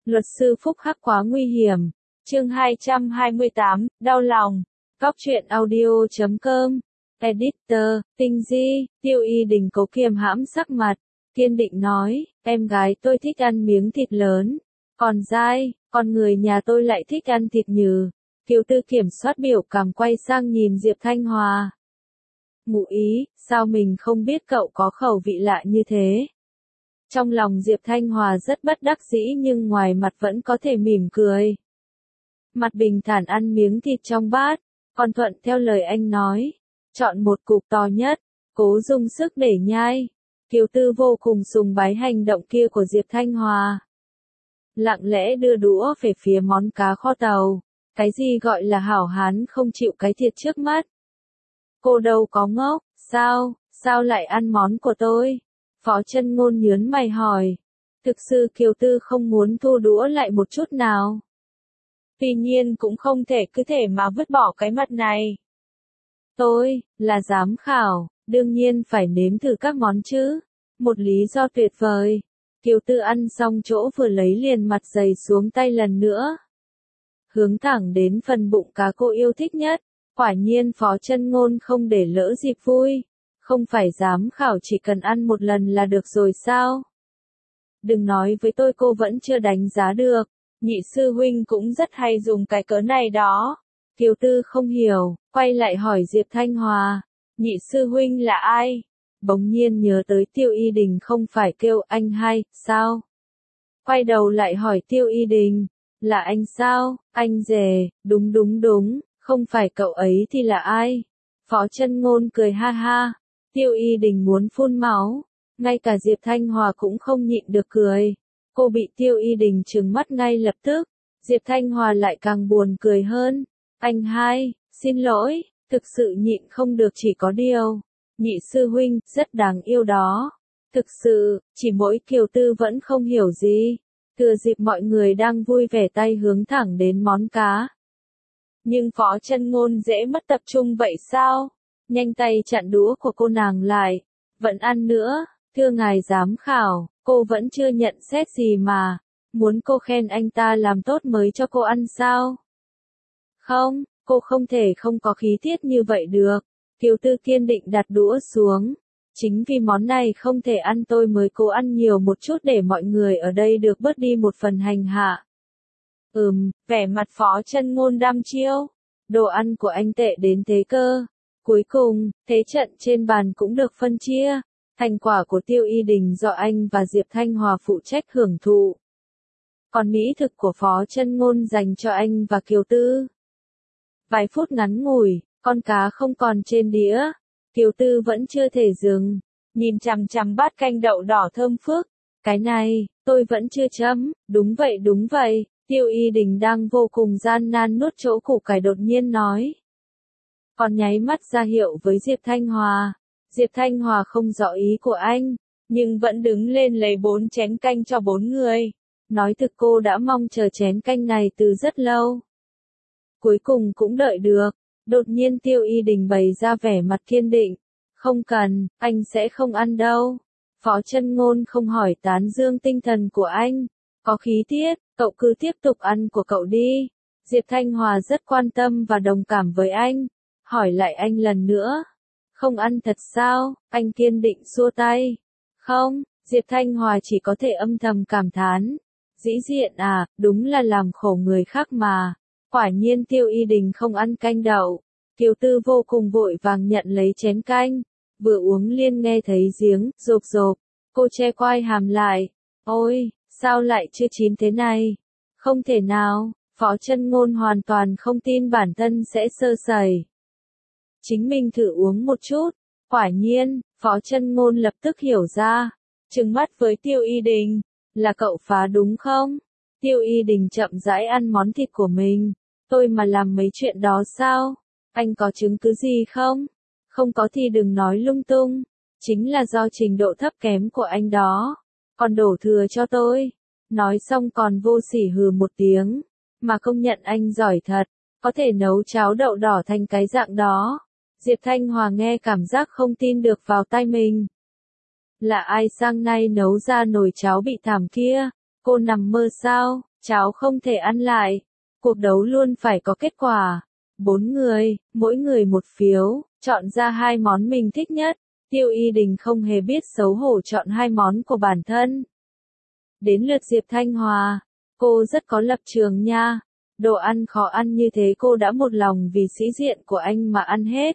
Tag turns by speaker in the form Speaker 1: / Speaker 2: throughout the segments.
Speaker 1: Luật sư Phúc Hắc quá nguy hiểm. Chương 228, đau lòng. Góc truyện audio.com. Editor, Tinh Di. Tiêu Y Đình cố kiềm hãm sắc mặt, kiên định nói, em gái tôi thích ăn miếng thịt lớn, còn dai, con người nhà tôi lại thích ăn thịt nhừ. Kiều Tư kiểm soát biểu cảm quay sang nhìn Diệp Thanh Hòa. Ngụ ý, sao mình không biết cậu có khẩu vị lạ như thế? Trong lòng Diệp Thanh Hòa rất bất đắc dĩ nhưng ngoài mặt vẫn có thể mỉm cười. Mặt bình thản ăn miếng thịt trong bát, còn thuận theo lời anh nói. Chọn một cục to nhất, cố dùng sức để nhai. Kiều Tư vô cùng sùng bái hành động kia của Diệp Thanh Hòa. Lặng lẽ đưa đũa về phía món cá kho tàu. Cái gì gọi là hảo hán không chịu cái thiệt trước mắt? Cô đâu có ngốc, sao lại ăn món của tôi? Phó Chân Ngôn nhớn mày hỏi. Thực sự Kiều Tư không muốn thu đũa lại một chút nào. Tuy nhiên cũng không thể cứ thể mà vứt bỏ cái mặt này. Tôi, là giám khảo, đương nhiên phải nếm thử các món chứ. Một lý do tuyệt vời. Kiều Tư ăn xong chỗ vừa lấy liền mặt dày xuống tay lần nữa. Hướng thẳng đến phần bụng cá cô yêu thích nhất. Quả nhiên Phó Chân Ngôn không để lỡ dịp vui. Không phải giám khảo chỉ cần ăn một lần là được rồi sao? Đừng nói với tôi cô vẫn chưa đánh giá được. Nhị sư huynh cũng rất hay dùng cái cớ này đó. Kiều Tư không hiểu, quay lại hỏi Diệp Thanh Hòa. Nhị sư huynh là ai? Bỗng nhiên nhớ tới Tiêu Y Đình không phải kêu anh hai, sao? Quay đầu lại hỏi Tiêu Y Đình. Là anh sao? Anh rể, đúng, không phải cậu ấy thì là ai? Phó Chân Ngôn cười ha ha. Tiêu Y Đình muốn phun máu. Ngay cả Diệp Thanh Hòa cũng không nhịn được cười. Cô bị Tiêu Y Đình trừng mắt ngay lập tức. Diệp Thanh Hòa lại càng buồn cười hơn. Anh hai, xin lỗi, thực sự nhịn không được chỉ có điều. Nhị sư huynh, rất đáng yêu đó. Thực sự, chỉ mỗi Kiều Tư vẫn không hiểu gì. Thừa dịp mọi người đang vui vẻ tay hướng thẳng đến món cá. Nhưng Phó Chân Ngôn dễ mất tập trung vậy sao? Nhanh tay chặn đũa của cô nàng lại. Vẫn ăn nữa, thưa ngài giám khảo, cô vẫn chưa nhận xét gì mà. Muốn cô khen anh ta làm tốt mới cho cô ăn sao? Không, cô không thể không có khí tiết như vậy được. Kiều Tư kiên định đặt đũa xuống. Chính vì món này không thể ăn tôi mới cố ăn nhiều một chút để mọi người ở đây được bớt đi một phần hành hạ. Vẻ mặt Phó Chân Ngôn đăm chiêu. Đồ ăn của anh tệ đến thế cơ. Cuối cùng, thế trận trên bàn cũng được phân chia. Thành quả của Tiêu Y Đình do anh và Diệp Thanh Hòa phụ trách hưởng thụ. Còn mỹ thực của Phó Chân Ngôn dành cho anh và Kiều Tư. Vài phút ngắn ngủi, con cá không còn trên đĩa. Kiều Tư vẫn chưa thể dừng. Nhìn chằm chằm bát canh đậu đỏ thơm phức. Cái này, tôi vẫn chưa chấm. Đúng vậy. Tiêu Y Đình đang vô cùng gian nan nuốt chỗ củ cải đột nhiên nói. Còn nháy mắt ra hiệu với Diệp Thanh Hòa. Diệp Thanh Hòa không rõ ý của anh, nhưng vẫn đứng lên lấy 4 chén canh cho 4 người. Nói thực cô đã mong chờ chén canh này từ rất lâu. Cuối cùng cũng đợi được. Đột nhiên Tiêu Y Đình bày ra vẻ mặt kiên định. Không cần, anh sẽ không ăn đâu. Phó Chân Ngôn không hỏi tán dương tinh thần của anh. Có khí tiết, cậu cứ tiếp tục ăn của cậu đi. Diệp Thanh Hòa rất quan tâm và đồng cảm với anh. Hỏi lại anh lần nữa. Không ăn thật sao? Anh kiên định xua tay. Không, Diệp Thanh Hòa chỉ có thể âm thầm cảm thán. Dĩ diện à, đúng là làm khổ người khác mà. Quả nhiên Tiêu Y Đình không ăn canh đậu. Kiều Tư vô cùng vội vàng nhận lấy chén canh. Vừa uống liền nghe thấy giếng, rộp. Cô che quai hàm lại. Ôi, sao lại chưa chín thế này? Không thể nào, Phó Chân Ngôn hoàn toàn không tin bản thân sẽ sơ sẩy. Chính mình thử uống một chút. Quả nhiên, Phó Chân Ngôn lập tức hiểu ra. Trừng mắt với Tiêu Y Đình. Là cậu phá đúng không? Tiêu Y Đình chậm rãi ăn món thịt của mình. Tôi mà làm mấy chuyện đó sao? Anh có chứng cứ gì không? Không có thì đừng nói lung tung. Chính là do trình độ thấp kém của anh đó. Còn đổ thừa cho tôi. Nói xong còn vô sỉ hừ một tiếng. Mà công nhận anh giỏi thật. Có thể nấu cháo đậu đỏ thành cái dạng đó. Diệp Thanh Hòa nghe cảm giác không tin được vào tai mình. Là ai sang nay nấu ra nồi cháo bị thảm kia? Cô nằm mơ sao? Cháu không thể ăn lại. Cuộc đấu luôn phải có kết quả. 4 người, mỗi người một phiếu, chọn ra 2 món mình thích nhất. Tiêu Y Đình không hề biết xấu hổ chọn 2 món của bản thân. Đến lượt Diệp Thanh Hòa. Cô rất có lập trường nha. Đồ ăn khó ăn như thế cô đã một lòng vì sĩ diện của anh mà ăn hết.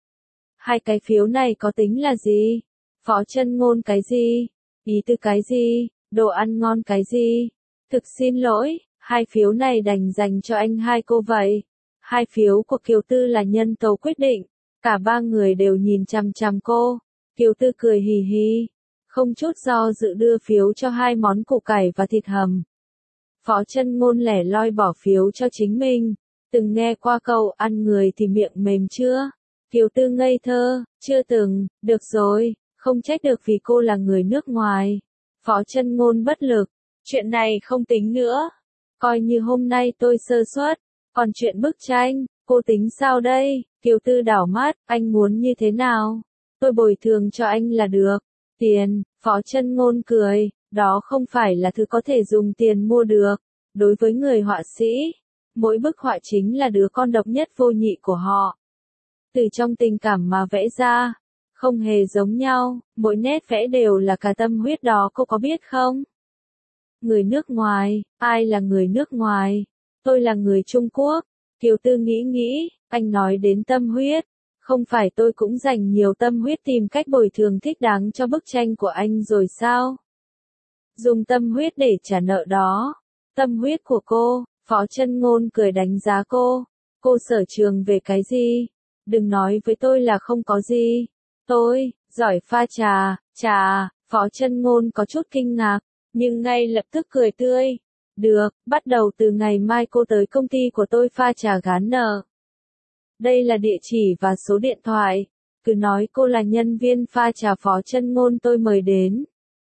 Speaker 1: 2 cái phiếu này có tính là gì? Phó Chân Ngôn cái gì? Ý Tư cái gì? Đồ ăn ngon cái gì? Thực xin lỗi, 2 phiếu này đành dành cho anh hai cô vậy. 2 phiếu của Kiều Tư là nhân tố quyết định. Cả 3 người đều nhìn chằm chằm cô. Kiều Tư cười hì hì, không chút do dự đưa phiếu cho 2 món củ cải và thịt hầm. Phó Chân Ngôn lẻ loi bỏ phiếu cho chính mình. Từng nghe qua câu ăn người thì miệng mềm chưa? Kiều Tư ngây thơ, chưa từng, được rồi, không trách được vì cô là người nước ngoài. Phó Chân Ngôn bất lực, chuyện này không tính nữa. Coi như hôm nay tôi sơ suất, còn chuyện bức tranh, cô tính sao đây? Kiều Tư đảo mắt, anh muốn như thế nào? Tôi bồi thường cho anh là được. Tiền, Phó Chân Ngôn cười, đó không phải là thứ có thể dùng tiền mua được. Đối với người họa sĩ, mỗi bức họa chính là đứa con độc nhất vô nhị của họ. Từ trong tình cảm mà vẽ ra, không hề giống nhau, mỗi nét vẽ đều là cả tâm huyết đó cô có biết không? Người nước ngoài, ai là người nước ngoài? Tôi là người Trung Quốc. Kiều Tư nghĩ, anh nói đến tâm huyết. Không phải tôi cũng dành nhiều tâm huyết tìm cách bồi thường thích đáng cho bức tranh của anh rồi sao? Dùng tâm huyết để trả nợ đó. Tâm huyết của cô, Phó Chân Ngôn cười đánh giá cô. Cô sở trường về cái gì? Đừng nói với tôi là không có gì. Tôi, giỏi pha trà, Phó Chân Ngôn có chút kinh ngạc, nhưng ngay lập tức cười tươi. Được, bắt đầu từ ngày mai cô tới công ty của tôi pha trà gán nợ. Đây là địa chỉ và số điện thoại. Cứ nói cô là nhân viên pha trà Phó Chân Ngôn tôi mời đến.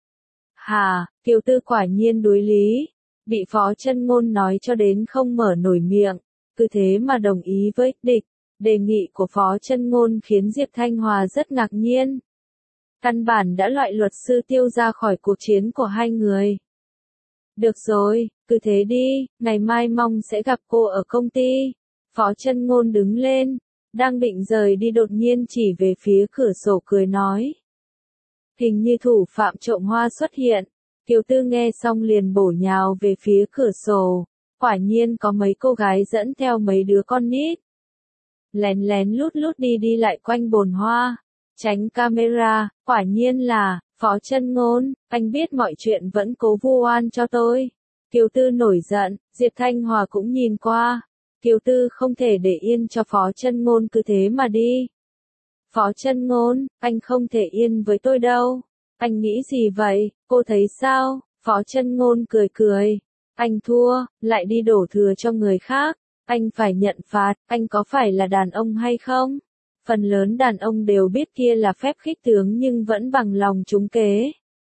Speaker 1: Hà, Kiều Tư quả nhiên đối lý. Bị Phó Chân Ngôn nói cho đến không mở nổi miệng. Cứ thế mà đồng ý với địch. Đề nghị của Phó Chân Ngôn khiến Diệp Thanh Hòa rất ngạc nhiên. Căn bản đã loại luật sư Tiêu ra khỏi cuộc chiến của 2 người. Được rồi, cứ thế đi, ngày mai mong sẽ gặp cô ở công ty. Phó Chân Ngôn đứng lên, đang định rời đi đột nhiên chỉ về phía cửa sổ cười nói. Hình như thủ phạm trộm hoa xuất hiện. Kiều Tư nghe xong liền bổ nhào về phía cửa sổ. Quả nhiên có mấy cô gái dẫn theo mấy đứa con nít. Lén lén lút lút đi lại quanh bồn hoa. Tránh camera, quả nhiên là, Phó Chân Ngôn, anh biết mọi chuyện vẫn cố vu oan cho tôi. Kiều Tư nổi giận, Diệp Thanh Hòa cũng nhìn qua. Kiều Tư không thể để yên cho Phó Chân Ngôn cứ thế mà đi. Phó Chân Ngôn, anh không thể yên với tôi đâu. Anh nghĩ gì vậy, cô thấy sao? Phó Chân Ngôn cười. Anh thua, lại đi đổ thừa cho người khác. Anh phải nhận phạt, anh có phải là đàn ông hay không? Phần lớn đàn ông đều biết kia là phép khích tướng nhưng vẫn bằng lòng trúng kế.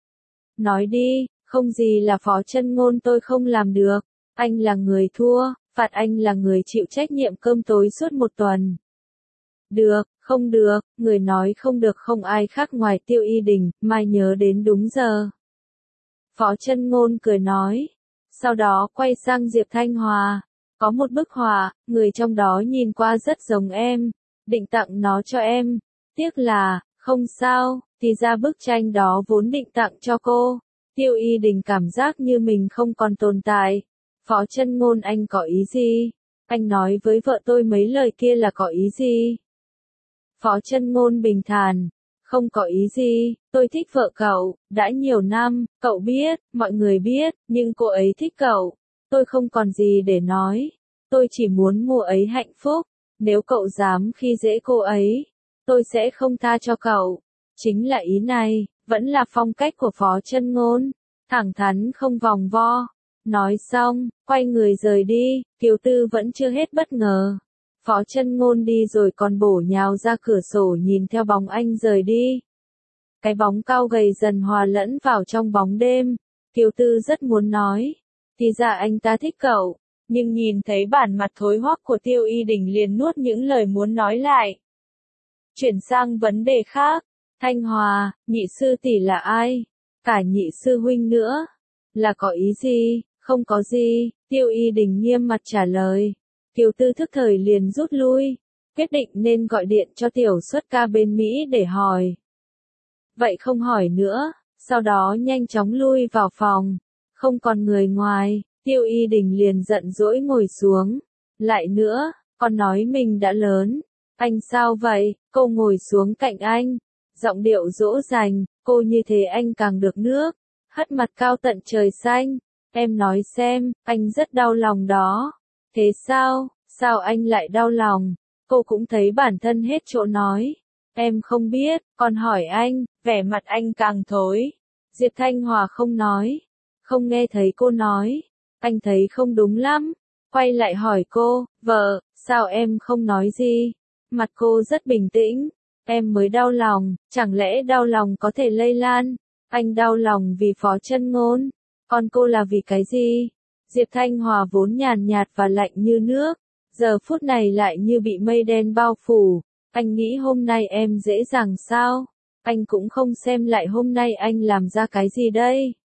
Speaker 1: Nói đi, không gì là Phó Chân Ngôn tôi không làm được. Anh là người thua, phạt anh là người chịu trách nhiệm cơm tối suốt 1 tuần. Được, không được, người nói không được không ai khác ngoài Tiêu Y Đình, mai nhớ đến đúng giờ. Phó Chân Ngôn cười nói. Sau đó quay sang Diệp Thanh Hòa. Có một bức họa, người trong đó nhìn qua rất giống em. Định tặng nó cho em. Tiếc là, không sao, thì ra bức tranh đó vốn định tặng cho cô. Tiêu Y Đình cảm giác như mình không còn tồn tại. Phó Chân Ngôn anh có ý gì? Anh nói với vợ tôi mấy lời kia là có ý gì? Phó Chân Ngôn bình thản. Không có ý gì, tôi thích vợ cậu, đã nhiều năm, cậu biết, mọi người biết, nhưng cô ấy thích cậu. Tôi không còn gì để nói. Tôi chỉ muốn cô ấy hạnh phúc. Nếu cậu dám khi dễ cô ấy, tôi sẽ không tha cho cậu. Chính là ý này, vẫn là phong cách của Phó Chân Ngôn. Thẳng thắn không vòng vo. Nói xong, quay người rời đi, Kiều Tư vẫn chưa hết bất ngờ. Phó Chân Ngôn đi rồi còn bổ nhào ra cửa sổ nhìn theo bóng anh rời đi. Cái bóng cao gầy dần hòa lẫn vào trong bóng đêm. Kiều Tư rất muốn nói. Thì ra anh ta thích cậu. Nhưng nhìn thấy bản mặt thối hoắc của Tiêu Y Đình liền nuốt những lời muốn nói lại. Chuyển sang vấn đề khác. Thanh Hòa, nhị sư tỷ là ai? Cả nhị sư huynh nữa. Là có ý gì? Không có gì, Tiêu Y Đình nghiêm mặt trả lời. Kiều Tư thức thời liền rút lui, quyết định nên gọi điện cho tiểu xuất ca bên Mỹ để hỏi. Vậy không hỏi nữa, sau đó nhanh chóng lui vào phòng, không còn người ngoài, Tiêu Y Đình liền giận dỗi ngồi xuống. Lại nữa, con nói mình đã lớn, anh sao vậy? Cô ngồi xuống cạnh anh, giọng điệu dỗ dành, cô như thế anh càng được nước, hất mặt cao tận trời xanh. Em nói xem, anh rất đau lòng đó. Thế sao, sao anh lại đau lòng? Cô cũng thấy bản thân hết chỗ nói. Em không biết, còn hỏi anh, vẻ mặt anh càng thối. Diệp Thanh Hòa không nói, không nghe thấy cô nói. Anh thấy không đúng lắm, quay lại hỏi cô, vợ, sao em không nói gì? Mặt cô rất bình tĩnh, em mới đau lòng, chẳng lẽ đau lòng có thể lây lan? Anh đau lòng vì Phó Chân Ngôn, còn cô là vì cái gì? Diệp Thanh Hòa vốn nhàn nhạt và lạnh như nước, giờ phút này lại như bị mây đen bao phủ. Anh nghĩ hôm nay em dễ dàng sao? Anh cũng không xem lại hôm nay anh làm ra cái gì đây?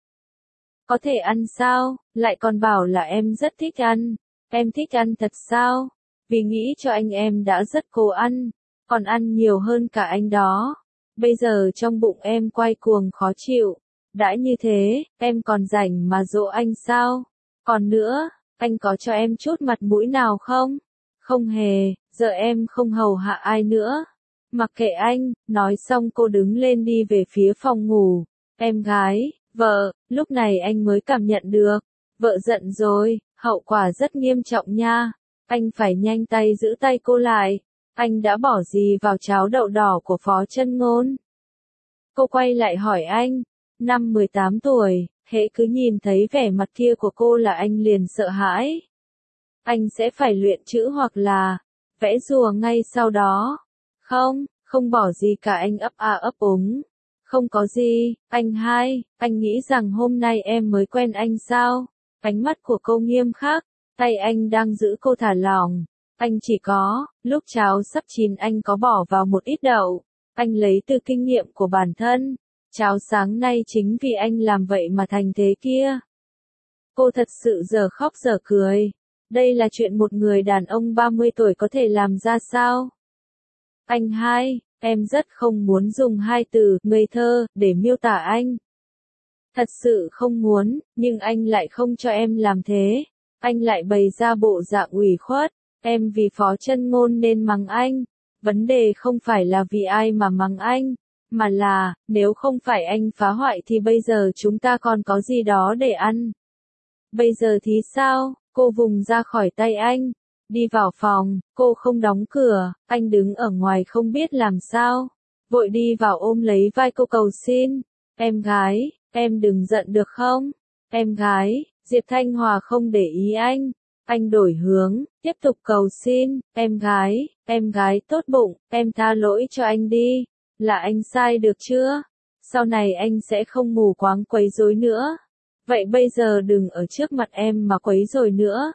Speaker 1: Có thể ăn sao? Lại còn bảo là em rất thích ăn. Em thích ăn thật sao? Vì nghĩ cho anh em đã rất cố ăn, còn ăn nhiều hơn cả anh đó. Bây giờ trong bụng em quay cuồng khó chịu. Đã như thế, em còn rảnh mà dỗ anh sao? Còn nữa, anh có cho em chút mặt mũi nào không? Không hề, giờ em không hầu hạ ai nữa. Mặc kệ anh, nói xong cô đứng lên đi về phía phòng ngủ. Em gái, vợ, lúc này anh mới cảm nhận được. Vợ giận rồi, hậu quả rất nghiêm trọng nha. Anh phải nhanh tay giữ tay cô lại. Anh đã bỏ gì vào cháo đậu đỏ của Phó Chân Ngôn? Cô quay lại hỏi anh. Năm 18 tuổi, hễ cứ nhìn thấy vẻ mặt kia của cô là anh liền sợ hãi. Anh sẽ phải luyện chữ hoặc là vẽ rùa ngay sau đó. Không, không bỏ gì cả, anh ấp a ấp úng. Không có gì, anh hai, anh nghĩ rằng hôm nay em mới quen anh sao? Ánh mắt của cô nghiêm khắc, tay anh đang giữ cô thả lỏng. Anh chỉ có, lúc cháo sắp chín anh có bỏ vào một ít đậu. Anh lấy từ kinh nghiệm của bản thân. Cháo sáng nay chính vì anh làm vậy mà thành thế kia. Cô thật sự giờ khóc giờ cười. Đây là chuyện một người đàn ông 30 tuổi có thể làm ra sao? Anh hai, em rất không muốn dùng hai từ ngây thơ để miêu tả anh. Thật sự không muốn, nhưng anh lại không cho em làm thế. Anh lại bày ra bộ dạng ủy khuất. Em vì Phó Chân Ngôn nên mắng anh. Vấn đề không phải là vì ai mà mắng anh, mà là, nếu không phải anh phá hoại thì bây giờ chúng ta còn có gì đó để ăn. Bây giờ thì sao? Cô vùng ra khỏi tay anh, đi vào phòng, cô không đóng cửa, anh đứng ở ngoài không biết làm sao. Vội đi vào ôm lấy vai cô cầu xin. Em gái, em đừng giận được không? Em gái, Diệp Thanh Hòa không để ý anh. Anh đổi hướng, tiếp tục cầu xin. Em gái tốt bụng, em tha lỗi cho anh đi. Là anh sai được chưa? Sau này anh sẽ không mù quáng quấy rối nữa. Vậy bây giờ đừng ở trước mặt em mà quấy rối nữa.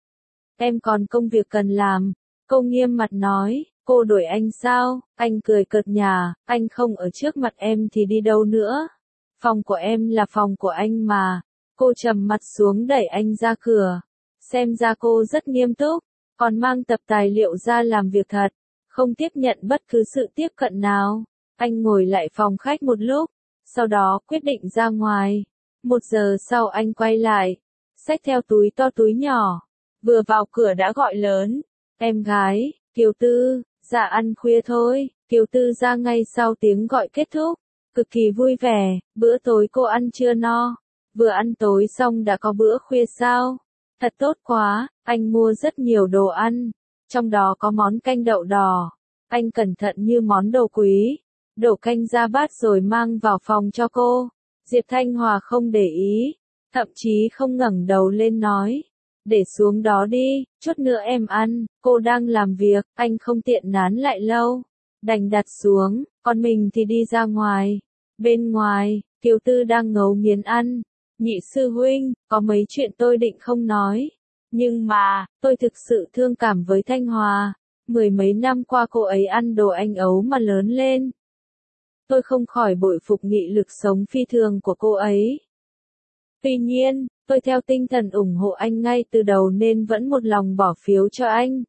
Speaker 1: Em còn công việc cần làm. Cô nghiêm mặt nói, cô đuổi anh sao? Anh cười cợt nhả, anh không ở trước mặt em thì đi đâu nữa? Phòng của em là phòng của anh mà. Cô trầm mặt xuống đẩy anh ra cửa. Xem ra cô rất nghiêm túc, còn mang tập tài liệu ra làm việc thật, không tiếp nhận bất cứ sự tiếp cận nào. Anh ngồi lại phòng khách một lúc, sau đó quyết định ra ngoài. 1 giờ sau anh quay lại, xách theo túi to túi nhỏ, vừa vào cửa đã gọi lớn. Em gái, Kiều Tư, dạ ăn khuya thôi. Kiều Tư ra ngay sau tiếng gọi kết thúc, cực kỳ vui vẻ. Bữa tối cô ăn chưa no? Vừa ăn tối xong đã có bữa khuya sao? Thật tốt quá, anh mua rất nhiều đồ ăn, trong đó có món canh đậu đỏ. Anh cẩn thận như món đồ quý, đổ canh ra bát rồi mang vào phòng cho cô. Diệp Thanh Hòa không để ý, thậm chí không ngẩng đầu lên nói. Để xuống đó đi, chút nữa em ăn, cô đang làm việc, anh không tiện nán lại lâu. Đành đặt xuống, còn mình thì đi ra ngoài. Bên ngoài, Kiều Tư đang ngấu nghiến ăn. Nhị sư huynh, có mấy chuyện tôi định không nói. Nhưng mà, tôi thực sự thương cảm với Thanh Hòa. 10 mấy năm qua cô ấy ăn đồ anh ấu mà lớn lên. Tôi không khỏi bội phục nghị lực sống phi thường của cô ấy. Tuy nhiên, Tôi theo tinh thần ủng hộ anh ngay từ đầu nên vẫn một lòng bỏ phiếu cho anh.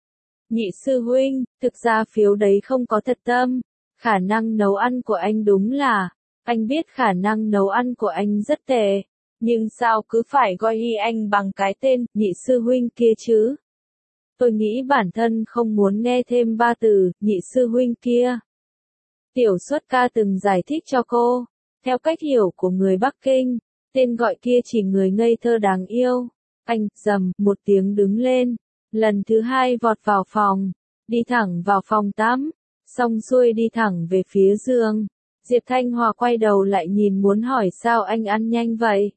Speaker 1: Nhị sư huynh, thực ra phiếu đấy không có thật tâm. Khả năng nấu ăn của anh đúng là, anh biết khả năng nấu ăn của anh rất tệ. Nhưng sao cứ phải gọi hi anh bằng cái tên nhị sư huynh kia chứ? Tôi nghĩ bản thân không muốn nghe thêm ba từ nhị sư huynh kia. Tiểu Xuất ca từng giải thích cho cô, theo cách hiểu của người Bắc Kinh, tên gọi kia chỉ người ngây thơ đáng yêu. Anh rầm một tiếng đứng lên, lần thứ hai vọt vào phòng, đi thẳng vào phòng tắm, xong xuôi đi thẳng về phía giường. Diệp Thanh Hòa quay đầu lại nhìn muốn hỏi sao anh ăn nhanh vậy.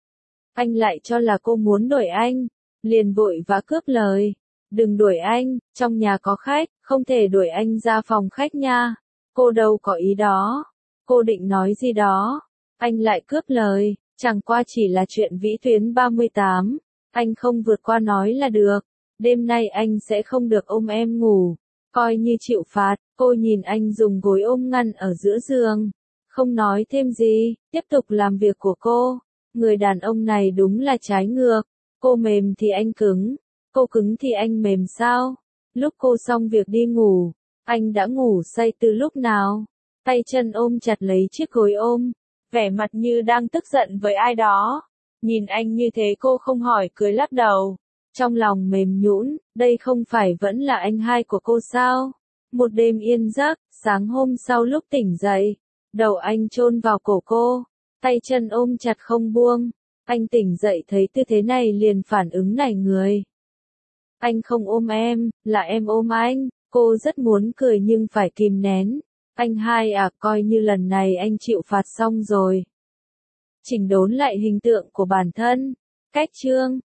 Speaker 1: Anh lại cho là cô muốn đuổi anh, liền vội vã cướp lời. Đừng đuổi anh, trong nhà có khách, không thể đuổi anh ra phòng khách nha. Cô đâu có ý đó. Cô định nói gì đó. Anh lại cướp lời, chẳng qua chỉ là chuyện vĩ tuyến 38. Anh không vượt qua nói là được. Đêm nay anh sẽ không được ôm em ngủ. Coi như chịu phạt, cô nhìn anh dùng gối ôm ngăn ở giữa giường. Không nói thêm gì, tiếp tục làm việc của cô. Người đàn ông này đúng là trái ngược. Cô mềm thì anh cứng. Cô cứng thì anh mềm sao? Lúc cô xong việc đi ngủ, anh đã ngủ say từ lúc nào? Tay chân ôm chặt lấy chiếc gối ôm, vẻ mặt như đang tức giận với ai đó. Nhìn anh như thế cô không hỏi cười lắc đầu. Trong lòng mềm nhũn, đây không phải vẫn là anh hai của cô sao? Một đêm yên giấc, sáng hôm sau lúc tỉnh dậy, đầu anh chôn vào cổ cô, tay chân ôm chặt không buông. Anh tỉnh dậy thấy tư thế này liền phản ứng nảy người. Anh không ôm em, là em ôm anh. Cô rất muốn cười nhưng phải kìm nén. Anh hai à, coi như lần này anh chịu phạt xong rồi. Chỉnh đốn lại hình tượng của bản thân. Cách chương